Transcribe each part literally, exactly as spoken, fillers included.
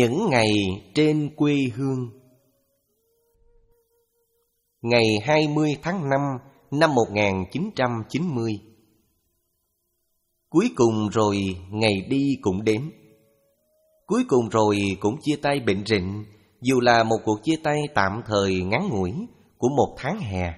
Những ngày trên quê hương. Ngày hai mươi tháng năm năm một nghìn chín trăm chín mươi. Cuối cùng rồi ngày đi cũng đến. Cuối cùng rồi cũng chia tay bệnh rịnh, dù là một cuộc chia tay tạm thời ngắn ngủi của một tháng hè.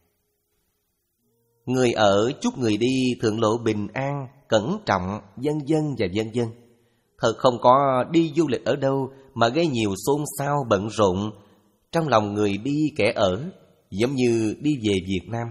Người ở chúc người đi thượng lộ bình an, cẩn trọng, vân vân và vân vân. Thật không có đi du lịch ở đâu mà gây nhiều xôn xao bận rộn trong lòng người đi kẻ ở, giống như đi về Việt Nam.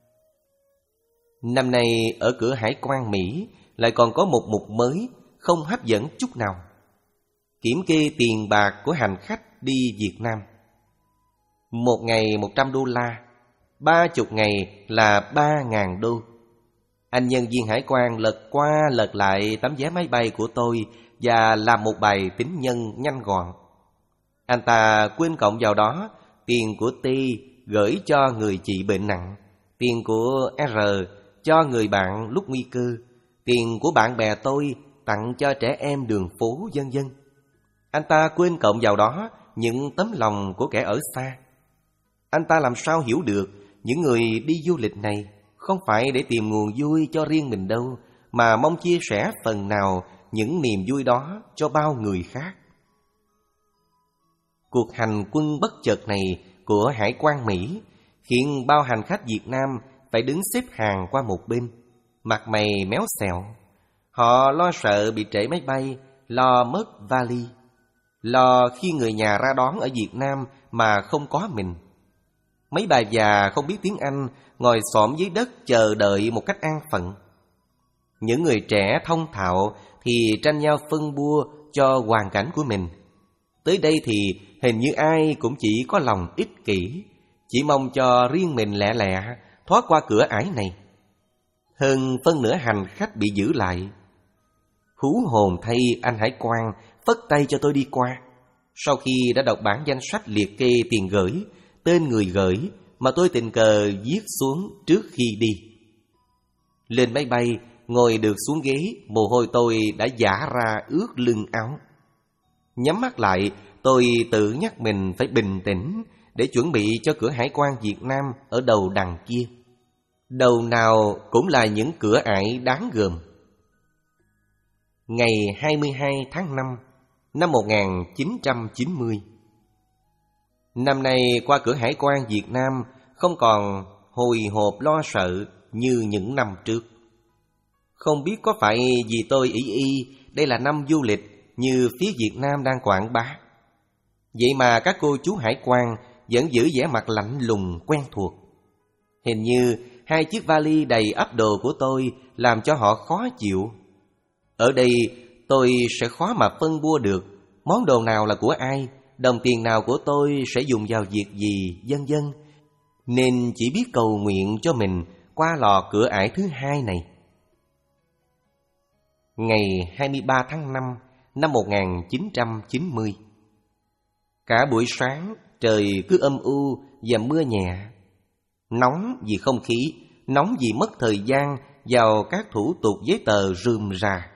Năm nay ở cửa hải quan Mỹ lại còn có một mục mới không hấp dẫn chút nào: kiểm kê tiền bạc của hành khách đi Việt Nam. Một ngày một trăm đô la, ba chục ngày là ba ngàn đô. Anh nhân viên hải quan lật qua lật lại tấm vé máy bay của tôi và làm một bài tính nhân nhanh gọn. Anh ta quên cộng vào đó tiền của T gửi cho người chị bệnh nặng, tiền của R cho người bạn lúc nguy cơ, tiền của bạn bè tôi tặng cho trẻ em đường phố, vân vân. Anh ta quên cộng vào đó những tấm lòng của kẻ ở xa. Anh ta làm sao hiểu được những người đi du lịch này không phải để tìm nguồn vui cho riêng mình đâu, mà mong chia sẻ phần nào những niềm vui đó cho bao người khác. Cuộc hành quân bất chợt này của hải quan Mỹ khiến bao hành khách Việt Nam phải đứng xếp hàng qua một bên, mặt mày méo xẹo. Họ lo sợ bị trễ máy bay, lo mất vali, lo khi người nhà ra đón ở Việt Nam mà không có mình. Mấy bà già không biết tiếng Anh ngồi xổm dưới đất chờ đợi một cách an phận. Những người trẻ thông thạo thì tranh nhau phân bua cho hoàn cảnh của mình. Tới đây thì hình như ai cũng chỉ có lòng ích kỷ, chỉ mong cho riêng mình lẹ lẹ thoát qua cửa ải này. Hơn phân nửa hành khách bị giữ lại. Hú hồn thay anh hải quan phất tay cho tôi đi qua. Sau khi đã đọc bản danh sách liệt kê tiền gửi, tên người gửi mà tôi tình cờ viết xuống trước khi đi. Lên máy bay, ngồi được xuống ghế, mồ hôi tôi đã vã ra ướt lưng áo. Nhắm mắt lại, tôi tự nhắc mình phải bình tĩnh để chuẩn bị cho cửa hải quan Việt Nam ở đầu đằng kia. Đầu nào cũng là những cửa ải đáng gờm. Ngày hai mươi hai tháng năm năm một nghìn chín trăm chín mươi. Năm nay qua cửa hải quan Việt Nam không còn hồi hộp lo sợ như những năm trước. Không biết có phải vì tôi ý y đây là năm du lịch như phía Việt Nam đang quảng bá. Vậy mà các cô chú hải quan vẫn giữ vẻ mặt lạnh lùng quen thuộc. Hình như hai chiếc vali đầy ắp đồ của tôi làm cho họ khó chịu. Ở đây tôi sẽ khó mà phân bua được món đồ nào là của ai, đồng tiền nào của tôi sẽ dùng vào việc gì, vân vân. Nên chỉ biết cầu nguyện cho mình qua lò cửa ải thứ hai này. Ngày hai mươi ba tháng năm năm một nghìn chín trăm chín mươi. Cả buổi sáng trời cứ âm u và mưa nhẹ. Nóng vì không khí, nóng vì mất thời gian vào các thủ tục giấy tờ rườm rà.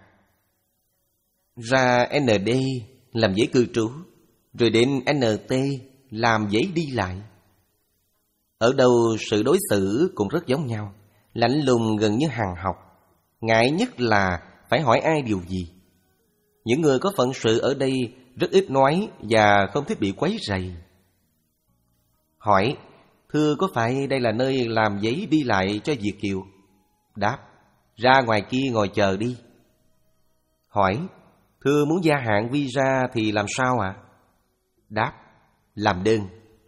Ra en đê làm giấy cư trú, rồi đến en tê làm giấy đi lại. Ở đâu sự đối xử cũng rất giống nhau, lạnh lùng gần như hàng học. Ngại nhất là phải hỏi ai điều gì. Những người có phận sự ở đây rất ít nói và không thích bị quấy rầy. Hỏi: thưa, có phải đây là nơi làm giấy đi lại cho Việt kiều? Đáp: ra ngoài kia ngồi chờ đi. Hỏi: thưa, muốn gia hạn visa thì làm sao ạ? À? Đáp: làm đơn.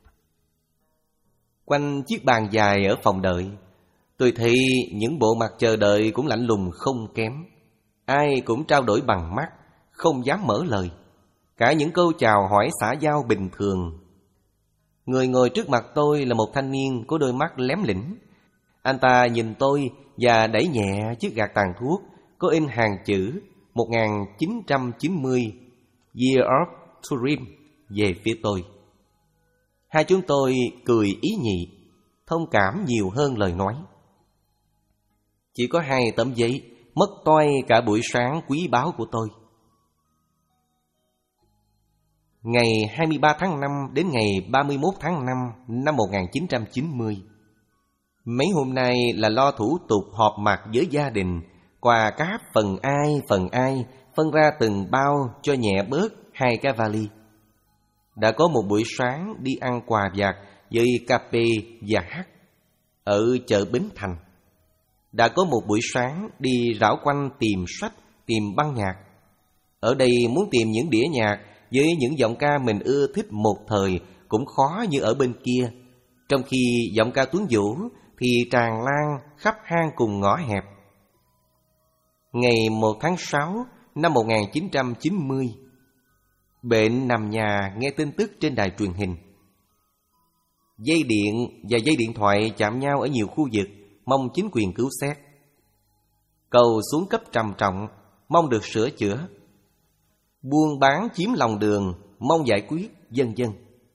Quanh chiếc bàn dài ở phòng đợi, tôi thấy những bộ mặt chờ đợi cũng lạnh lùng không kém. Ai cũng trao đổi bằng mắt, không dám mở lời. Cả những câu chào hỏi xã giao bình thường. Người ngồi trước mặt tôi là một thanh niên có đôi mắt lém lỉnh. Anh ta nhìn tôi và đẩy nhẹ chiếc gạt tàn thuốc có in hàng chữ một nghìn chín trăm chín mươi Year of Tourism về phía tôi. Hai chúng tôi cười ý nhị, thông cảm nhiều hơn lời nói. Chỉ có hai tấm giấy mất toay cả buổi sáng quý báu của tôi. ngày hai mươi ba tháng năm đến ngày ba mươi mốt tháng năm năm một nghìn chín trăm chín mươi. Mấy hôm nay là lo thủ tục họp mặt với gia đình, quà cáp phần ai phần ai, phân ra từng bao cho nhẹ bớt hai cái vali. Đã có một buổi sáng đi ăn quà vặt với cà phê và hát ở chợ Bến Thành. Đã có một buổi sáng đi rảo quanh tìm sách, tìm băng nhạc. Ở đây muốn tìm những đĩa nhạc với những giọng ca mình ưa thích một thời cũng khó như ở bên kia, trong khi giọng ca Tuấn Vũ thì tràn lan khắp hang cùng ngõ hẹp. Ngày một tháng sáu năm một nghìn chín trăm chín mươi, bệnh nằm nhà nghe tin tức trên đài truyền hình. Dây điện và dây điện thoại chạm nhau ở nhiều khu vực, mong chính quyền cứu xét. Cầu xuống cấp trầm trọng, mong được sửa chữa. Buôn bán chiếm lòng đường, mong giải quyết, vân vân.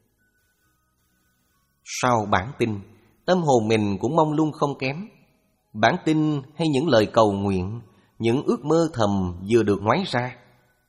Sau bản tin, tâm hồn mình cũng mong lung không kém. Bản tin hay những lời cầu nguyện, những ước mơ thầm vừa được ngoái ra.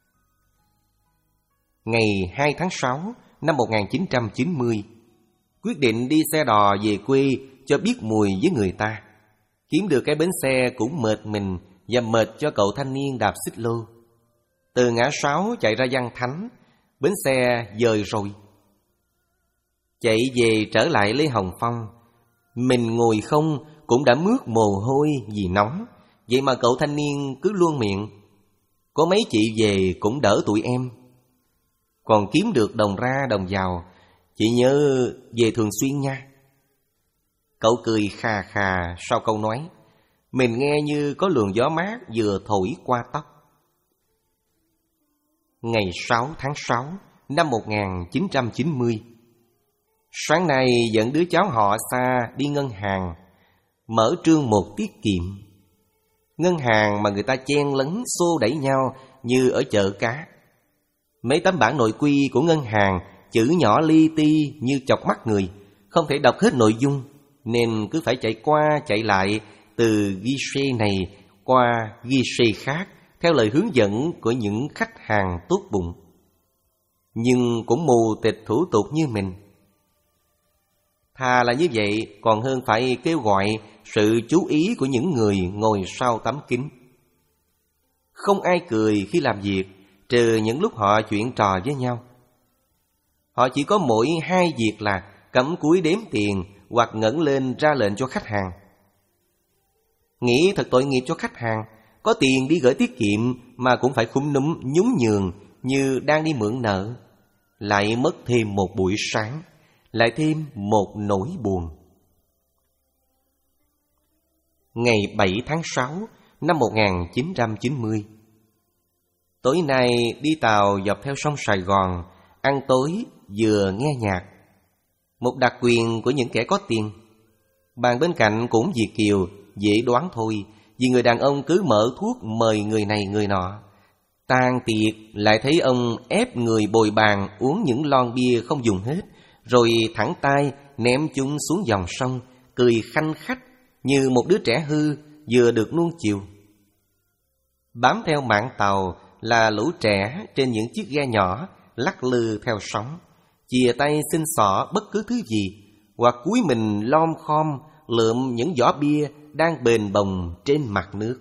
Ngày hai tháng sáu năm một nghìn chín trăm chín mươi, quyết định đi xe đò về quê cho biết mùi với người ta. Kiếm được cái bến xe cũng mệt mình và mệt cho cậu thanh niên đạp xích lô. Từ ngã sáu chạy ra Văn Thánh, bến xe dời rồi. Chạy về trở lại Lê Hồng Phong, mình ngồi không cũng đã mướt mồ hôi vì nóng. Vậy mà cậu thanh niên cứ luôn miệng: có mấy chị về cũng đỡ tụi em. Còn kiếm được đồng ra đồng vào, chị nhớ về thường xuyên nha. Cậu cười khà khà sau câu nói, mình nghe như có luồng gió mát vừa thổi qua tóc. Ngày sáu tháng sáu năm một nghìn chín trăm chín mươi, sáng nay dẫn đứa cháu họ xa đi ngân hàng, mở trương một tiết kiệm. Ngân hàng mà người ta chen lấn xô đẩy nhau như ở chợ cá. Mấy tấm bản nội quy của ngân hàng chữ nhỏ li ti như chọc mắt người, không thể đọc hết nội dung, nên cứ phải chạy qua chạy lại từ guichet này qua guichet khác theo lời hướng dẫn của những khách hàng tốt bụng, nhưng cũng mù tịch thủ tục như mình. Thà là như vậy còn hơn phải kêu gọi sự chú ý của những người ngồi sau tấm kính. Không ai cười khi làm việc, trừ những lúc họ chuyện trò với nhau. Họ chỉ có mỗi hai việc là cắm cúi đếm tiền hoặc ngẩng lên ra lệnh cho khách hàng. Nghĩ thật tội nghiệp cho khách hàng, có tiền đi gửi tiết kiệm mà cũng phải khúm núm nhún nhường như đang đi mượn nợ. Lại mất thêm một buổi sáng, lại thêm một nỗi buồn. Ngày bảy tháng sáu năm một nghìn chín trăm chín mươi, tối nay đi tàu dọc theo sông Sài Gòn, ăn tối vừa nghe nhạc. Một đặc quyền của những kẻ có tiền. Bàn bên cạnh cũng Việt kiều, dễ đoán thôi, vì người đàn ông cứ mở thuốc mời người này người nọ. Tan tiệc lại thấy ông ép người bồi bàn uống những lon bia không dùng hết, rồi thẳng tay ném chúng xuống dòng sông, cười khanh khách như một đứa trẻ hư vừa được nuông chiều. Bám theo mạn tàu là lũ trẻ trên những chiếc ghe nhỏ lắc lư theo sóng, chìa tay xin xỏ bất cứ thứ gì, hoặc cúi mình lom khom lượm những vỏ bia đang bềnh bồng trên mặt nước.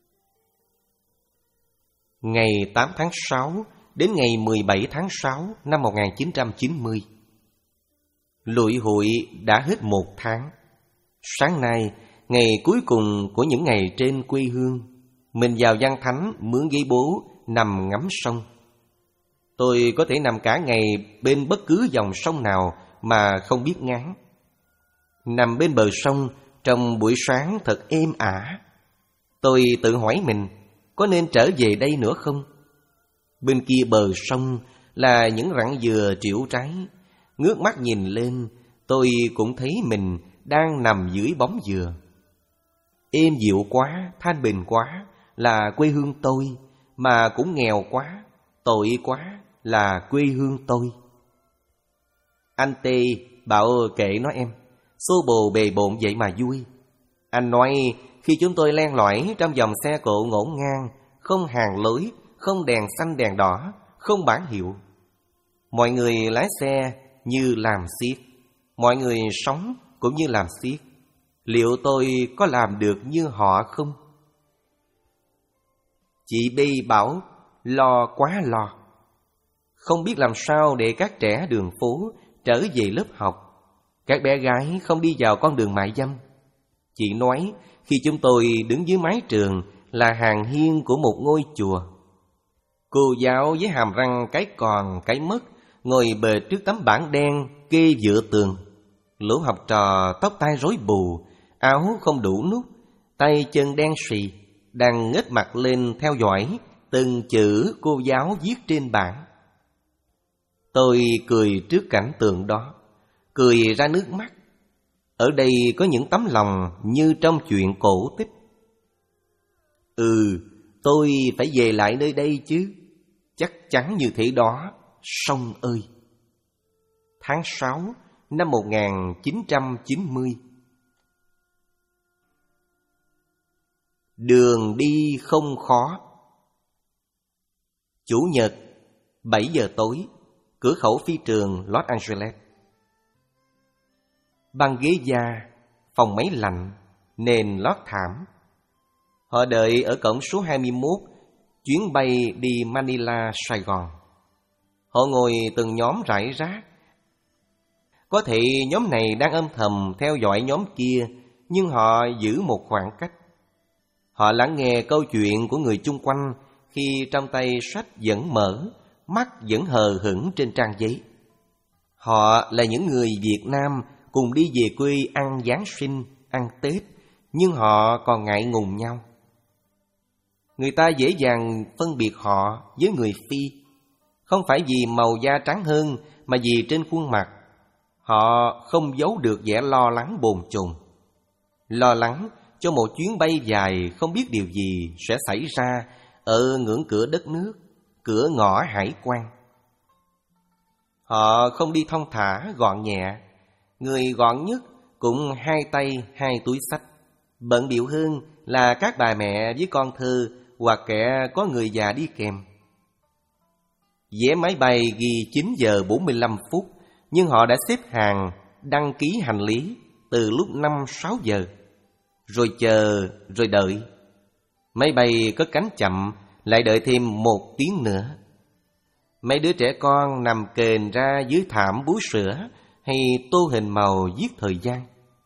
Ngày tám tháng sáu đến ngày mười bảy tháng sáu năm một nghìn chín trăm chín mươi, lụi hụi đã hết một tháng. Sáng nay, ngày cuối cùng của những ngày trên quê hương, mình vào Văn Thánh mướn ghế bố nằm ngắm sông. Tôi có thể nằm cả ngày bên bất cứ dòng sông nào mà không biết ngán. Nằm bên bờ sông trong buổi sáng thật êm ả. Tôi tự hỏi mình có nên trở về đây nữa không? Bên kia bờ sông là những rặng dừa trĩu trái. Ngước mắt nhìn lên, tôi cũng thấy mình đang nằm dưới bóng dừa. Êm dịu quá, thanh bình quá là quê hương tôi, mà cũng nghèo quá, tội quá là quê hương tôi. Anh Tê bảo kệ nó em, xô bồ bề bộn vậy mà vui. Anh nói khi chúng tôi len lỏi trong dòng xe cộ ngổn ngang, không hàng lối, không đèn xanh đèn đỏ, không bản hiệu. Mọi người lái xe như làm xiếc, mọi người sống cũng như làm xiếc. Liệu tôi có làm được như họ không? Chị Bi bảo lo quá lo, không biết làm sao để các trẻ đường phố trở về lớp học, các bé gái không đi vào con đường mại dâm. Chị nói khi chúng tôi đứng dưới mái trường là hàng hiên của một ngôi chùa. Cô giáo với hàm răng cái còn cái mất ngồi bệt trước tấm bảng đen kê dựa tường. Lũ học trò tóc tai rối bù, áo không đủ nút, tay chân đen sì, đang ngước mặt lên theo dõi từng chữ cô giáo viết trên bảng. Tôi cười trước cảnh tượng đó, cười ra nước mắt. Ở đây có những tấm lòng như trong chuyện cổ tích. Ừ, tôi phải về lại nơi đây chứ. Chắc chắn như thế đó, sông ơi. Tháng sáu năm một nghìn chín trăm chín mươi. Đường đi không khó. Chủ nhật, bảy giờ tối, cửa khẩu phi trường Los Angeles. Băng ghế da, phòng máy lạnh, nền lót thảm. Họ đợi ở cổng số hai mươi mốt, chuyến bay đi Manila, Sài Gòn. Họ ngồi từng nhóm rải rác. Có thể nhóm này đang âm thầm theo dõi nhóm kia, nhưng họ giữ một khoảng cách. Họ lắng nghe câu chuyện của người chung quanh khi trong tay sách vẫn mở, mắt vẫn hờ hững trên trang giấy. Họ là những người Việt Nam cùng đi về quê ăn Giáng sinh, ăn Tết, nhưng họ còn ngại ngùng nhau. Người ta dễ dàng phân biệt họ với người Phi, không phải vì màu da trắng hơn, mà vì trên khuôn mặt họ không giấu được vẻ lo lắng bồn chồn. Lo lắng cho một chuyến bay dài không biết điều gì sẽ xảy ra ở ngưỡng cửa đất nước, cửa ngõ hải quan. Họ không đi thong thả gọn nhẹ. Người gọn nhất cũng hai tay hai túi xách. Bận bịu hơn là các bà mẹ với con thơ hoặc kẻ có người già đi kèm. Vé máy bay ghi chín giờ bốn mươi lăm phút, nhưng họ đã xếp hàng đăng ký hành lý từ lúc năm sáu giờ. Rồi chờ, rồi đợi. Máy bay cất cánh chậm, lại đợi thêm một tiếng nữa. Mấy đứa trẻ con nằm kềnh ra dưới thảm bú sữa hay tô hình màu giết thời gian.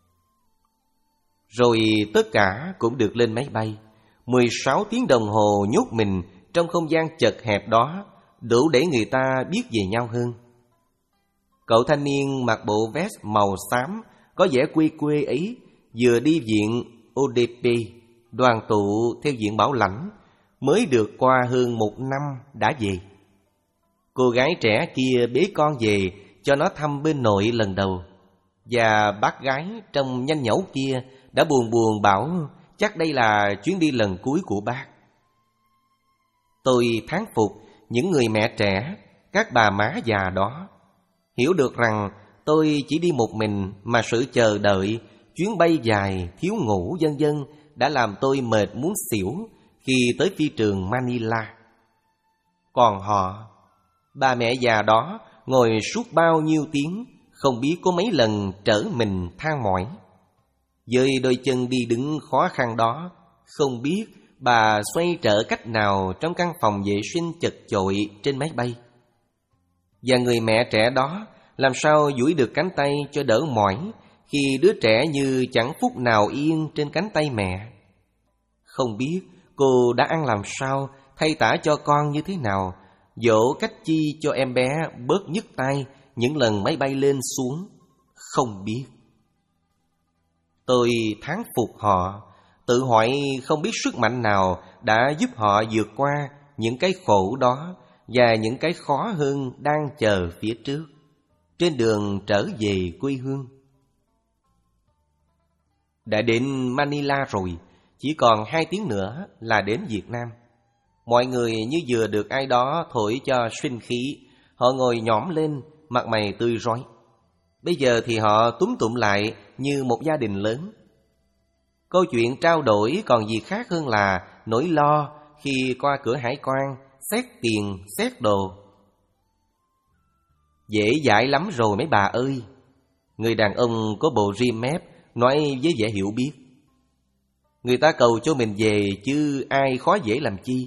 Rồi tất cả cũng được lên máy bay. mười sáu tiếng đồng hồ nhốt mình trong không gian chật hẹp đó đủ để người ta biết về nhau hơn. Cậu thanh niên mặc bộ vest màu xám có vẻ quê quê ấy vừa đi viện ô đê pê, đoàn tụ theo diện bảo lãnh, mới được qua hơn một năm đã về. Cô gái trẻ kia bế con về cho nó thăm bên nội lần đầu, và bác gái trông nhanh nhẩu kia đã buồn buồn bảo chắc đây là chuyến đi lần cuối của bác. Tôi thán phục những người mẹ trẻ, các bà má già đó, hiểu được rằng tôi chỉ đi một mình mà sự chờ đợi, chuyến bay dài, thiếu ngủ vân vân đã làm tôi mệt muốn xỉu khi tới phi trường Manila. Còn họ, bà mẹ già đó ngồi suốt bao nhiêu tiếng, không biết có mấy lần trở mình than mỏi. Với đôi chân đi đứng khó khăn đó, không biết bà xoay trở cách nào trong căn phòng vệ sinh chật chội trên máy bay. Và người mẹ trẻ đó làm sao duỗi được cánh tay cho đỡ mỏi khi đứa trẻ như chẳng phút nào yên trên cánh tay mẹ. Không biết cô đã ăn làm sao, thay tã cho con như thế nào, dỗ cách chi cho em bé bớt nhức tay những lần máy bay lên xuống. Không biết. Tôi thán phục họ, tự hỏi không biết sức mạnh nào đã giúp họ vượt qua những cái khổ đó và những cái khó hơn đang chờ phía trước, trên đường trở về quê hương. Đã đến Manila rồi, chỉ còn hai tiếng nữa là đến Việt Nam. Mọi người như vừa được ai đó thổi cho sinh khí, họ ngồi nhõm lên, mặt mày tươi rói. Bây giờ thì họ túm tụm lại như một gia đình lớn. Câu chuyện trao đổi còn gì khác hơn là nỗi lo khi qua cửa hải quan, xét tiền, xét đồ. Dễ dãi lắm rồi mấy bà ơi. Người đàn ông có bộ rim mép nói với vẻ hiểu biết. Người ta cầu cho mình về chứ ai khó dễ làm chi.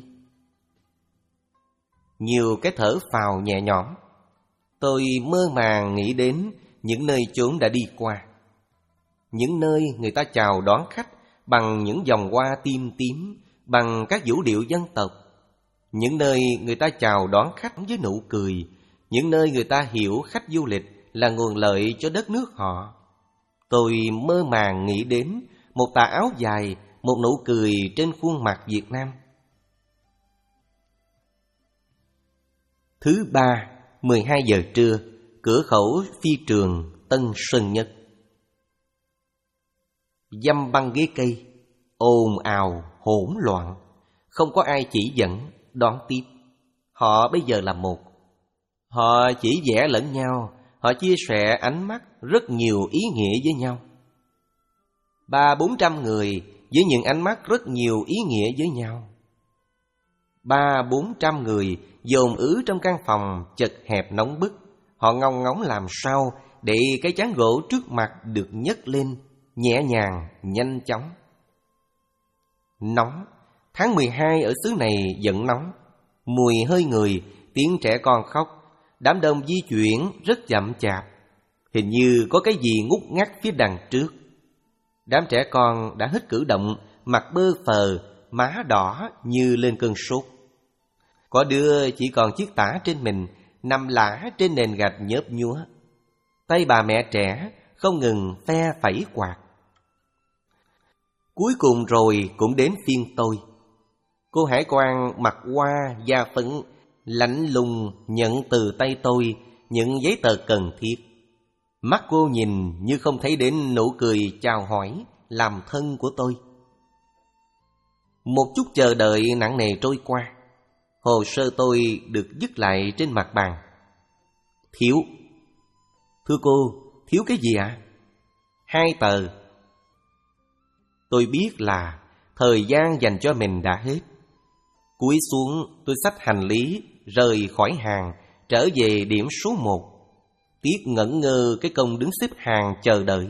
Nhiều cái thở phào nhẹ nhõm. Tôi mơ màng nghĩ đến những nơi chốn đã đi qua. Những nơi người ta chào đón khách bằng những vòng hoa tim tím, bằng các vũ điệu dân tộc. Những nơi người ta chào đón khách với nụ cười. Những nơi người ta hiểu khách du lịch là nguồn lợi cho đất nước họ. Tôi mơ màng nghĩ đến một tà áo dài, một nụ cười trên khuôn mặt Việt Nam. Thứ ba, mười hai giờ trưa, cửa khẩu phi trường Tân Sơn Nhất. Dăm băng ghế cây, ồn ào, hỗn loạn, không có ai chỉ dẫn, đón tiếp. Họ bây giờ là một. Họ chỉ vẽ lẫn nhau, họ chia sẻ ánh mắt rất nhiều ý nghĩa với nhau. Ba bốn trăm người với những ánh mắt rất nhiều ý nghĩa với nhau. Ba bốn trăm người dồn ứ trong căn phòng chật hẹp nóng bức. Họ ngóng ngóng làm sao để cái chán gỗ trước mặt được nhấc lên, nhẹ nhàng, nhanh chóng. Nóng, tháng mười hai ở xứ này vẫn nóng. Mùi hơi người, tiếng trẻ con khóc. Đám đông di chuyển rất chậm chạp. Hình như có cái gì ngút ngắt phía đằng trước. Đám trẻ con đã hết cử động, mặt bơ phờ, má đỏ như lên cơn sốt. Có đứa chỉ còn chiếc tã trên mình, nằm lả trên nền gạch nhớp nhúa. Tay bà mẹ trẻ không ngừng phe phẩy quạt. Cuối cùng rồi cũng đến phiên tôi. Cô hải quan mặc hoa da phấn, lạnh lùng nhận từ tay tôi những giấy tờ cần thiết. Mắt cô nhìn như không thấy đến nụ cười chào hỏi làm thân của tôi. Một chút chờ đợi nặng nề trôi qua. Hồ sơ tôi được dứt lại trên mặt bàn. Thiếu. Thưa cô, thiếu cái gì ạ? À? Hai tờ. Tôi biết là thời gian dành cho mình đã hết. Cúi xuống tôi xách hành lý, rời khỏi hàng, trở về điểm số một. Tiếc ngẩn ngơ cái công đứng xếp hàng chờ đợi.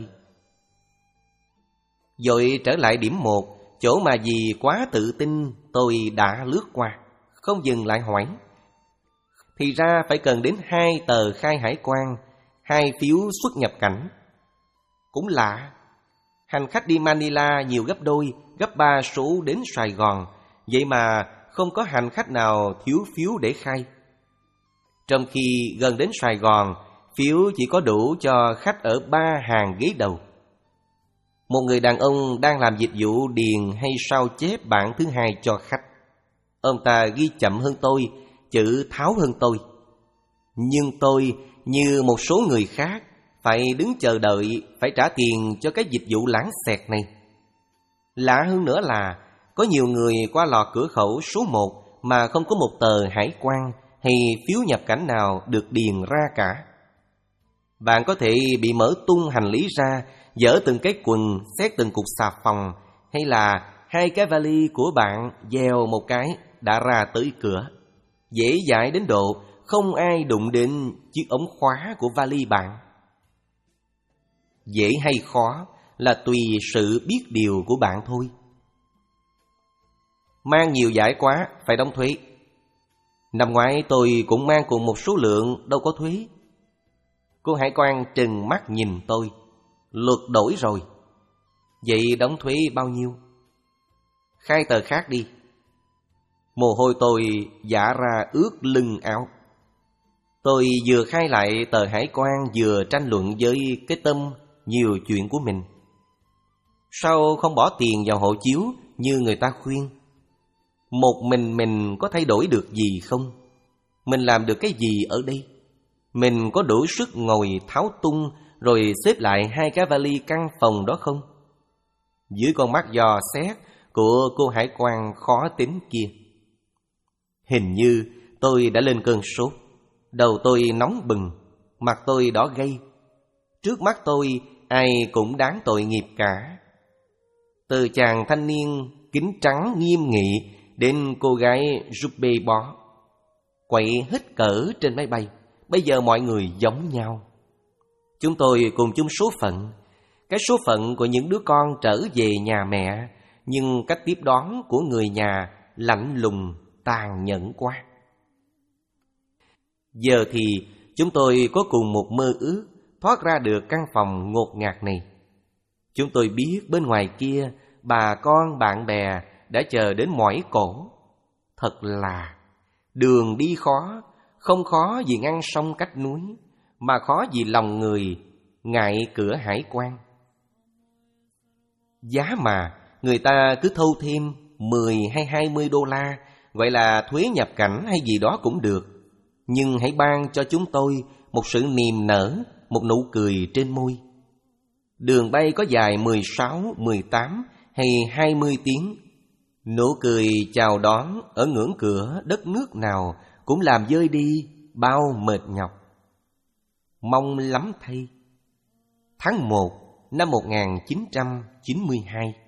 Rồi trở lại điểm một, chỗ mà vì quá tự tin tôi đã lướt qua, không dừng lại hỏi. Thì ra phải cần đến hai tờ khai hải quan, hai phiếu xuất nhập cảnh. Cũng lạ, hành khách đi Manila nhiều gấp đôi, gấp ba số đến Sài Gòn, vậy mà không có hành khách nào thiếu phiếu để khai. Trong khi gần đến Sài Gòn, phiếu chỉ có đủ cho khách ở ba hàng ghế đầu. Một người đàn ông đang làm dịch vụ điền hay sao chép bản thứ hai cho khách. Ông ta ghi chậm hơn tôi, chữ tháo hơn tôi. Nhưng tôi, như một số người khác, phải đứng chờ đợi, phải trả tiền cho cái dịch vụ lãng xẹt này. Lạ hơn nữa là có nhiều người qua lò cửa khẩu số một mà không có một tờ hải quan hay phiếu nhập cảnh nào được điền ra cả. Bạn có thể bị mở tung hành lý ra, dỡ từng cái quần, xét từng cục xà phòng, hay là hai cái vali của bạn dèo một cái đã ra tới cửa. Dễ dãi đến độ không ai đụng đến chiếc ống khóa của vali bạn. Dễ hay khó là tùy sự biết điều của bạn thôi. Mang nhiều giải quá phải đóng thuế. Năm ngoái tôi cũng mang cùng một số lượng, đâu có thuế. Cô hải quan trừng mắt nhìn tôi. Luật đổi rồi. Vậy đóng thuế bao nhiêu? Khai tờ khác đi. Mồ hôi tôi vã ra ướt lưng áo. Tôi vừa khai lại tờ hải quan, vừa tranh luận với cái tâm nhiều chuyện của mình. Sao không bỏ tiền vào hộ chiếu như người ta khuyên? Một mình mình có thay đổi được gì không? Mình làm được cái gì ở đây? Mình có đủ sức ngồi tháo tung rồi xếp lại hai cái vali căn phòng đó không? Dưới con mắt dò xét của cô hải quan khó tính kia, hình như tôi đã lên cơn sốt. Đầu tôi nóng bừng, mặt tôi đỏ gay. Trước mắt tôi ai cũng đáng tội nghiệp cả. Từ chàng thanh niên kính trắng nghiêm nghị đến cô gái rúp bê bó, quậy hết cỡ trên máy bay, bây giờ mọi người giống nhau. Chúng tôi cùng chung số phận. Cái số phận của những đứa con trở về nhà mẹ, nhưng cách tiếp đón của người nhà lạnh lùng, tàn nhẫn quá. Giờ thì chúng tôi có cùng một mơ ước thoát ra được căn phòng ngột ngạt này. Chúng tôi biết bên ngoài kia bà con bạn bè đã chờ đến mỏi cổ. Thật là đường đi khó, không khó vì ngăn sông cách núi, mà khó vì lòng người ngại cửa hải quan. Giá mà người ta cứ thâu thêm mười hay hai mươi đô la, gọi là thuế nhập cảnh hay gì đó cũng được. Nhưng hãy ban cho chúng tôi một sự niềm nở, một nụ cười trên môi. Đường bay có dài mười sáu, mười tám hay hai mươi tiếng. Nụ cười chào đón ở ngưỡng cửa đất nước nào cũng làm vơi đi bao mệt nhọc. Mong lắm thay. Tháng một năm một nghìn chín trăm chín mươi hai.